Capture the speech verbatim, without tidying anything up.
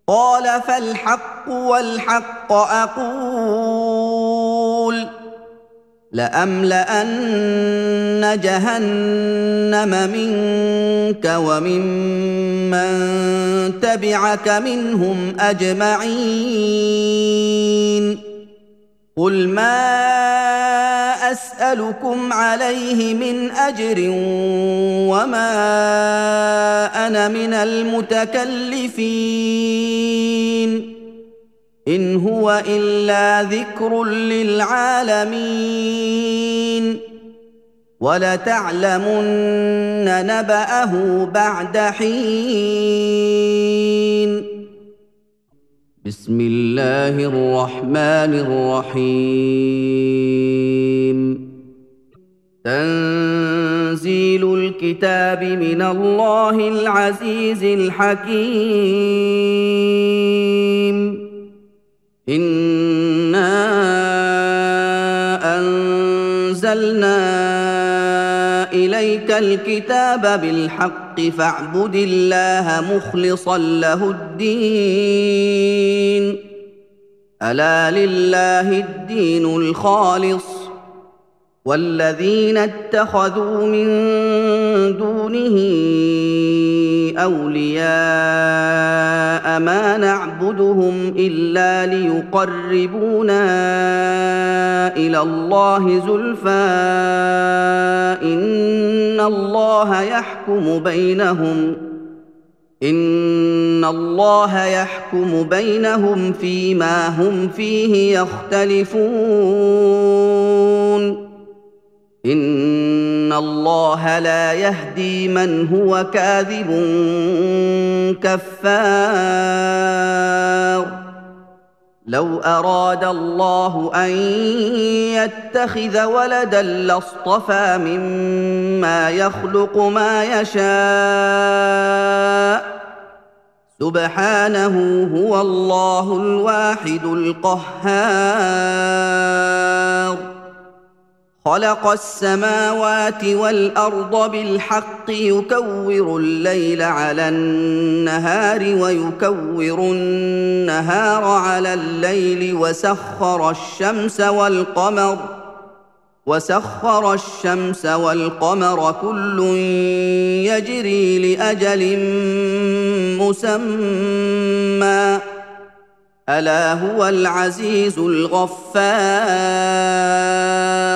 قال فالحق والحق أقول لأملأن جهنم منك وممن تبعك منهم أجمعين قل ما أسألكم عليه من أجر وما أنا من المتكلفين إن هو إلا ذكر للعالمين ولتعلمن نبأه بعد حين بسم الله الرحمن الرحيم تنزيل الكتاب من الله العزيز الحكيم إنا أنزلنا إليك الكتاب بالحق فاعبد الله مخلصا له الدين ألا لله الدين الخالص والذين اتخذوا من دونه أولياء ما نعبدهم إلا ليقربونا إلى الله زلفى إن الله يحكم بينهم إن الله يحكم بينهم فيما هم فيه يختلفون إن الله لا يهدي من هو كاذب كفار لو أراد الله أن يتخذ ولدا لاصطفى مما يخلق ما يشاء سبحانه هو الله الواحد القهار خلق السماوات والأرض بالحق يكور الليل على النهار ويكور النهار على الليل وسخر الشمس والقمر وسخر الشمس والقمر كل يجري لأجل مسمى ألا هو العزيز الغفار